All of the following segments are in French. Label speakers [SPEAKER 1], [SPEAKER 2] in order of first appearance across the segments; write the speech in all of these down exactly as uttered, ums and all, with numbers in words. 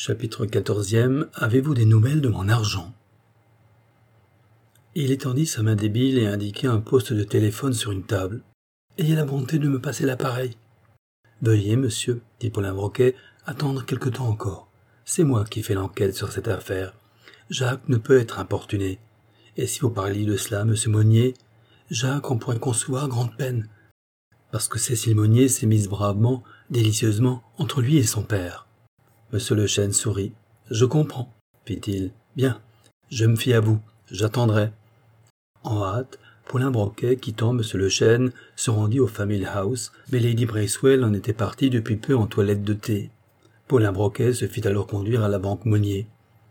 [SPEAKER 1] Chapitre quatorzième. Avez-vous des nouvelles de mon argent? Il étendit sa main débile et indiqua un poste de téléphone sur une table. Ayez la bonté de me passer l'appareil. Veuillez, monsieur, dit Paulin Broquet, attendre quelque temps encore. C'est moi qui fais l'enquête sur cette affaire. Jacques ne peut être importuné. Et si vous parliez de cela, monsieur Monnier, Jacques en pourrait concevoir grande peine. Parce que Cécile Monnier s'est mise bravement, délicieusement, entre lui et son père. Monsieur Le Chêne sourit. « Je comprends, fit-il. Bien, je me fie à vous, j'attendrai. » En hâte, Paulin Broquet, quittant Monsieur Le Chêne, se rendit au Family House, mais Lady Bracewell en était partie depuis peu en toilette de thé. Paulin Broquet se fit alors conduire à la banque Monnier.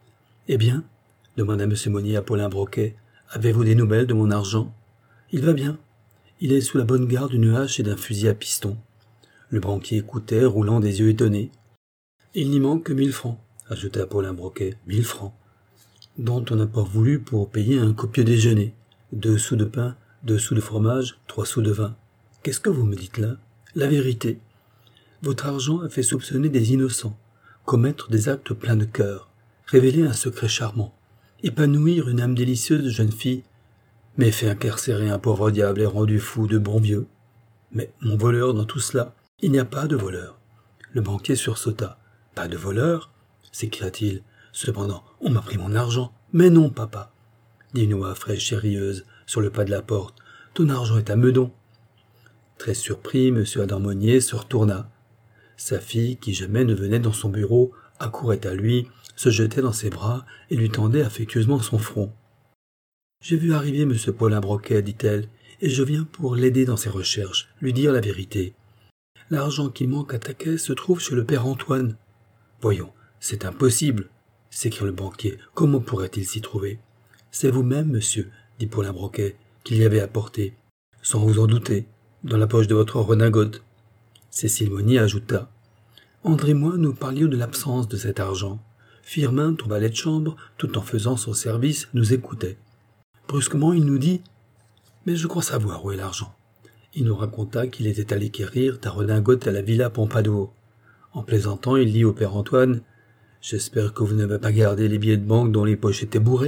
[SPEAKER 1] « Eh bien, demanda Monsieur Monnier à Paulin Broquet, avez-vous des nouvelles de mon argent? Il va bien. Il est sous la bonne garde d'une hache et d'un fusil à piston. » Le banquier écoutait, roulant des yeux étonnés. « Il n'y manque que mille francs, ajouta Paulin Broquet. Mille francs, dont on n'a pas voulu pour payer un copieux déjeuner. Deux sous de pain, deux sous de fromage, trois sous de vin. Qu'est-ce que vous me dites là? La vérité. Votre argent a fait soupçonner des innocents, commettre des actes pleins de cœur, révéler un secret charmant, épanouir une âme délicieuse de jeune fille, mais fait incarcérer un pauvre diable et rendu fou de bon vieux. Mais mon voleur dans tout cela, il n'y a pas de voleur. » Le banquier sursauta. « Pas de voleur ?» s'écria-t-il. « Cependant, on m'a pris mon argent. »« Mais non, papa, » dit une voix fraîche et rieuse sur le pas de la porte. « Ton argent est à Meudon. » Très surpris, M. Adam Monnier se retourna. Sa fille, qui jamais ne venait dans son bureau, accourait à lui, se jetait dans ses bras et lui tendait affectueusement son front. « J'ai vu arriver M. Paulin Broquet, dit-elle, et je viens pour l'aider dans ses recherches, lui dire la vérité. L'argent qui manque à ta caisse se trouve chez le père Antoine. »« Voyons, c'est impossible, » s'écria le banquier. « Comment pourrait-il s'y trouver ?»« C'est vous-même, monsieur, » dit Paulin Broquet, « qui l'y avez apporté, sans vous en douter, dans la poche de votre redingote. » Cécile Monnier ajouta. « André et moi, nous parlions de l'absence de cet argent. Firmin, ton valet de chambre, tout en faisant son service, nous écoutait. Brusquement, il nous dit « Mais je crois savoir où est l'argent. » Il nous raconta qu'il était allé quérir ta redingote à la Villa Pompadour. En plaisantant, il dit au père Antoine « J'espère que vous n'avez pas gardé les billets de banque dont les poches étaient bourrées. »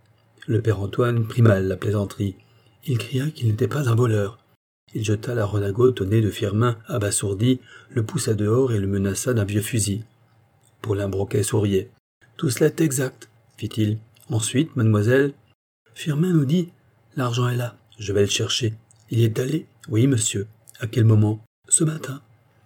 [SPEAKER 1] Le père Antoine prit mal la plaisanterie. Il cria qu'il n'était pas un voleur. Il jeta la redingote au nez de Firmin, abasourdi, le poussa dehors et le menaça d'un vieux fusil. Paulin Broquet souriait. « Tout cela est exact, fit-il. Ensuite, mademoiselle, Firmin nous dit « L'argent est là, je vais le chercher. » Il y est allé? Oui, monsieur. À quel moment? Ce matin.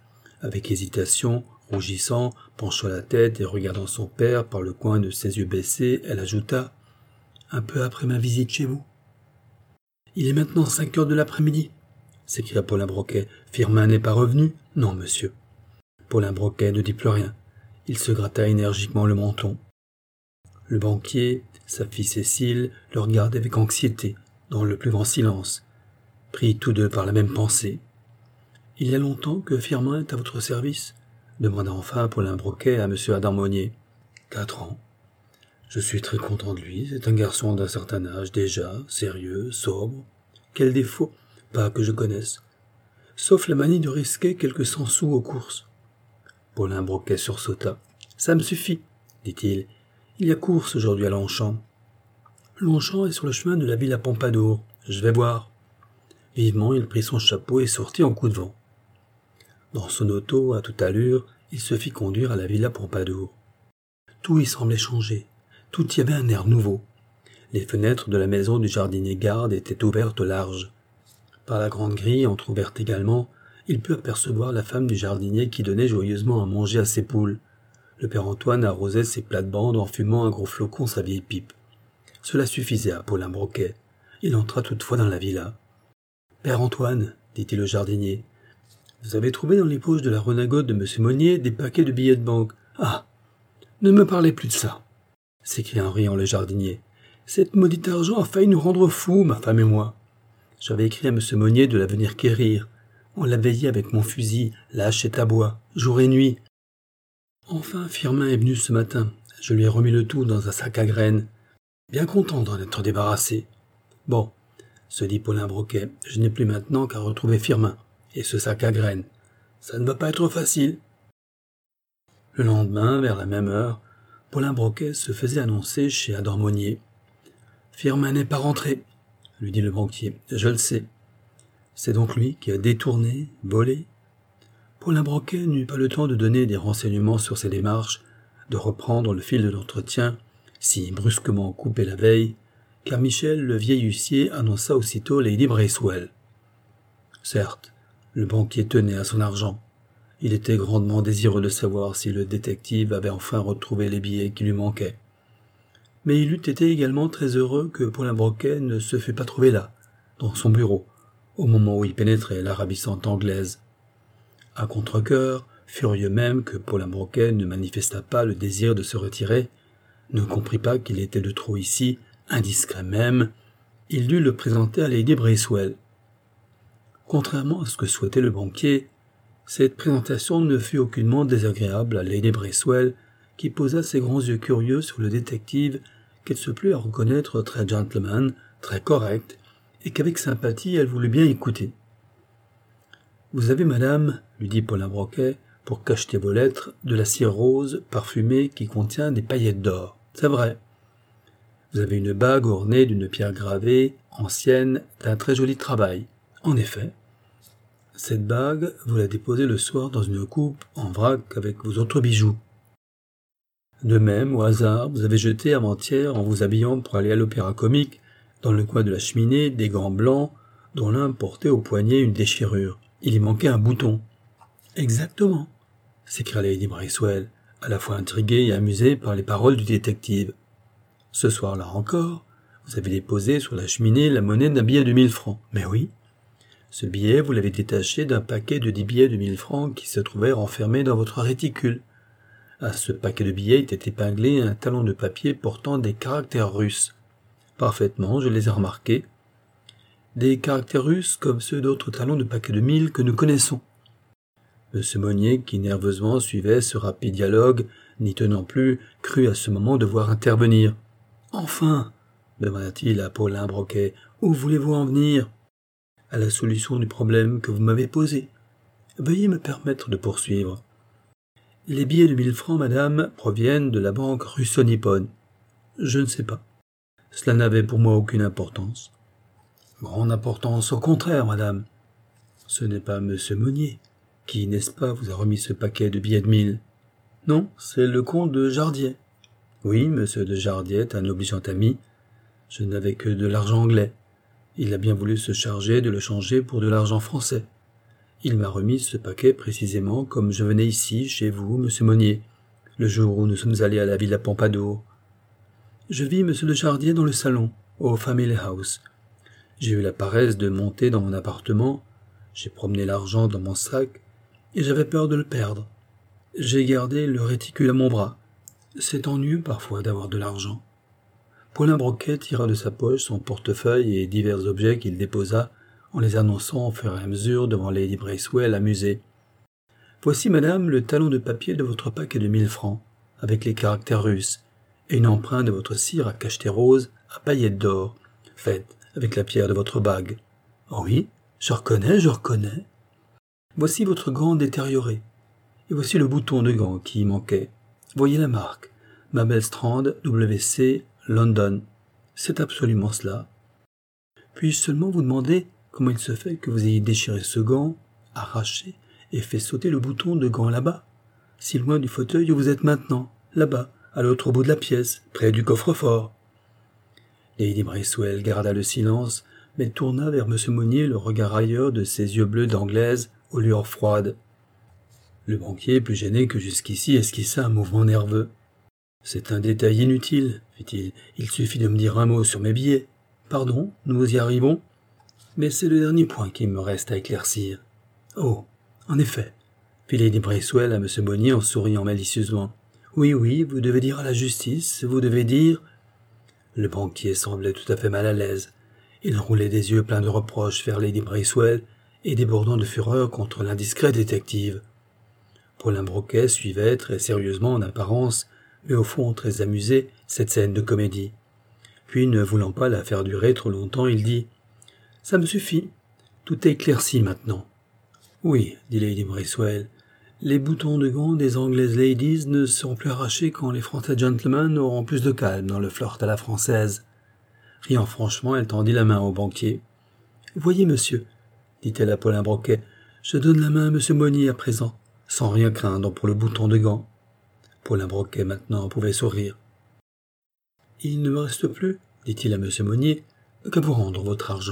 [SPEAKER 1] Avec hésitation, rougissant, penchant la tête et regardant son père par le coin de ses yeux baissés, elle ajouta « Un peu après ma visite chez vous. »« Il est maintenant cinq heures de l'après-midi, » s'écria Paulin Broquet. « Firmin n'est pas revenu? »« Non, monsieur. » Paulin Broquet ne dit plus rien. Il se gratta énergiquement le menton. Le banquier, sa fille Cécile, le regardaient avec anxiété, dans le plus grand silence, pris tous deux par la même pensée. « Il y a longtemps que Firmin est à votre service ?» demanda enfin Paulin Broquet à M. Adam Monnier. « Quatre ans. Je suis très content de lui, c'est un garçon d'un certain âge déjà, sérieux, sobre. Quel défaut? Pas que je connaisse. Sauf la manie de risquer quelques cent sous aux courses. » Paulin Broquet sursauta. « Ça me suffit, dit-il. Il y a course aujourd'hui à Longchamp. Longchamp est sur le chemin de la Villa Pompadour. Je vais voir. » Vivement, il prit son chapeau et sortit en coup de vent. Dans son auto, à toute allure, il se fit conduire à la Villa Pompadour. Tout y semblait changer. Tout y avait un air nouveau. Les fenêtres de la maison du jardinier Garde étaient ouvertes au large. Par la grande grille, entr'ouverte également, il put apercevoir la femme du jardinier qui donnait joyeusement à manger à ses poules. Le père Antoine arrosait ses plates-bandes en fumant un gros flocon sa vieille pipe. Cela suffisait à Paulin Broquet. Il entra toutefois dans la villa. « Père Antoine, dit-il au jardinier, vous avez trouvé dans les poches de la redingote de M. Monnier des paquets de billets de banque. Ah, ne me parlez plus de ça, s'écria en riant le jardinier. Cette maudite argent a failli nous rendre fous, ma femme et moi. J'avais écrit à M. Monnier de la venir quérir. On l'a veillé avec mon fusil, la hachette à bois, jour et nuit. Enfin, Firmin est venu ce matin. Je lui ai remis le tout dans un sac à graines. Bien content d'en être débarrassé. Bon, se dit Paulin Broquet, je n'ai plus maintenant qu'à retrouver Firmin, et ce sac à graines. Ça ne va pas être facile. Le lendemain, vers la même heure, Paulin Broquet se faisait annoncer chez Adam Monnier. « Firmin n'est pas rentré, » lui dit le banquier. « Je le sais. C'est donc lui qui a détourné, volé ?» Paulin Broquet n'eut pas le temps de donner des renseignements sur ses démarches, de reprendre le fil de l'entretien, si brusquement coupé la veille, car Michel, le vieil huissier, annonça aussitôt Lady Bracewell. Certes, le banquier tenait à son argent. Il était grandement désireux de savoir si le détective avait enfin retrouvé les billets qui lui manquaient. Mais il eût été également très heureux que Paulin Broquet ne se fût pas trouvé là, dans son bureau, au moment où il pénétrait la ravissante Anglaise. À contre-cœur, furieux même que Paulin Broquet ne manifestât pas le désir de se retirer, ne comprit pas qu'il était de trop ici, indiscret même, il dut le présenter à Lady Bracewell. Contrairement à ce que souhaitait le banquier, cette présentation ne fut aucunement désagréable à Lady Bracewell, qui posa ses grands yeux curieux sur le détective qu'elle se plut à reconnaître très gentleman, très correct, et qu'avec sympathie elle voulut bien écouter. « Vous avez, madame, lui dit Paulin Broquet, pour cacheter vos lettres, de la cire rose parfumée qui contient des paillettes d'or. C'est vrai. Vous avez une bague ornée d'une pierre gravée, ancienne, d'un très joli travail. En effet. Cette bague, vous la déposez le soir dans une coupe en vrac avec vos autres bijoux. De même, au hasard, vous avez jeté avant-hier, en vous habillant pour aller à l'opéra comique, dans le coin de la cheminée, des gants blancs, dont l'un portait au poignet une déchirure. Il y manquait un bouton. « Exactement !» s'écria Lady Bracewell, à la fois intriguée et amusée par les paroles du détective. « Ce soir-là encore, vous avez déposé sur la cheminée la monnaie d'un billet de mille francs. Mais oui. Ce billet, vous l'avez détaché d'un paquet de dix billets de mille francs qui se trouvaient renfermés dans votre réticule. À ce paquet de billets était épinglé un talon de papier portant des caractères russes. Parfaitement, je les ai remarqués. Des caractères russes comme ceux d'autres talons de paquets de mille que nous connaissons. » Monsieur Monnier, qui nerveusement suivait ce rapide dialogue, n'y tenant plus, crut à ce moment devoir intervenir. « Enfin !» demanda-t-il à Paulin Broquet, « où voulez-vous en venir ?»« À la solution du problème que vous m'avez posé. Veuillez me permettre de poursuivre. Les billets de mille francs, madame, proviennent de la banque russo-nippone. Je ne sais pas. Cela n'avait pour moi aucune importance. Grande importance, au contraire, madame. Ce n'est pas monsieur Monnier qui, n'est-ce pas, vous a remis ce paquet de billets de mille. Non, c'est le comte de Jardiet. Oui, monsieur de Jardiet est un obligeant ami. Je n'avais que de l'argent anglais. Il a bien voulu se charger de le changer pour de l'argent français. Il m'a remis ce paquet précisément comme je venais ici, chez vous, monsieur Monnier, le jour où nous sommes allés à la Villa Pompadour. Je vis monsieur de Jardiet dans le salon, au Family House. J'ai eu la paresse de monter dans mon appartement, j'ai promené l'argent dans mon sac, et j'avais peur de le perdre. J'ai gardé le réticule à mon bras. C'est ennuyeux parfois d'avoir de l'argent. Paulin Broquet tira de sa poche son portefeuille et divers objets qu'il déposa, en les annonçant au fur et à mesure devant Lady Bracewell amusée. « Voici, madame, le talon de papier de votre paquet de mille francs, avec les caractères russes, et une empreinte de votre cire à cacheter rose à paillettes d'or, faite avec la pierre de votre bague. Oh oui, je reconnais, je reconnais. Voici votre gant détérioré, et voici le bouton de gant qui y manquait. Voyez la marque, Mabel Strand, W C, London. C'est absolument cela. Puis-je seulement vous demander comment il se fait que vous ayez déchiré ce gant, arraché, et fait sauter le bouton de gant là-bas, si loin du fauteuil où vous êtes maintenant, là-bas, à l'autre bout de la pièce, près du coffre-fort. » Lady Bracewell garda le silence, mais tourna vers M. Monnier le regard railleur de ses yeux bleus d'anglaise aux lueurs froides. Le banquier, plus gêné que jusqu'ici, esquissa un mouvement nerveux. « C'est un détail inutile, fit-il. Il suffit de me dire un mot sur mes billets. Pardon, nous y arrivons. Mais c'est le dernier point qui me reste à éclaircir. »« Oh, en effet, fit Lady Bracewell à M. Monnier en souriant malicieusement. Oui, oui, vous devez dire à la justice, vous devez dire... » Le banquier semblait tout à fait mal à l'aise. Il roulait des yeux pleins de reproches vers Lady Bracewell et débordant de fureur contre l'indiscret détective. Paulin Broquet suivait très sérieusement en apparence, mais au fond très amusé, cette scène de comédie. Puis, ne voulant pas la faire durer trop longtemps, il dit « Ça me suffit. Tout est éclairci maintenant. »« Oui, dit Lady Bracewell, Les boutons de gants des Anglaises ladies ne seront plus arrachés quand les Français gentlemen auront plus de calme dans le flirt à la française. » Riant franchement, elle tendit la main au banquier. « Voyez, monsieur, dit-elle à Paulin Broquet, je donne la main à monsieur Monnier à présent, sans rien craindre pour le bouton de gants. » Paulin Broquet maintenant pouvait sourire. « Il ne me reste plus, dit-il à monsieur Monnier, qu'à vous rendre votre argent. »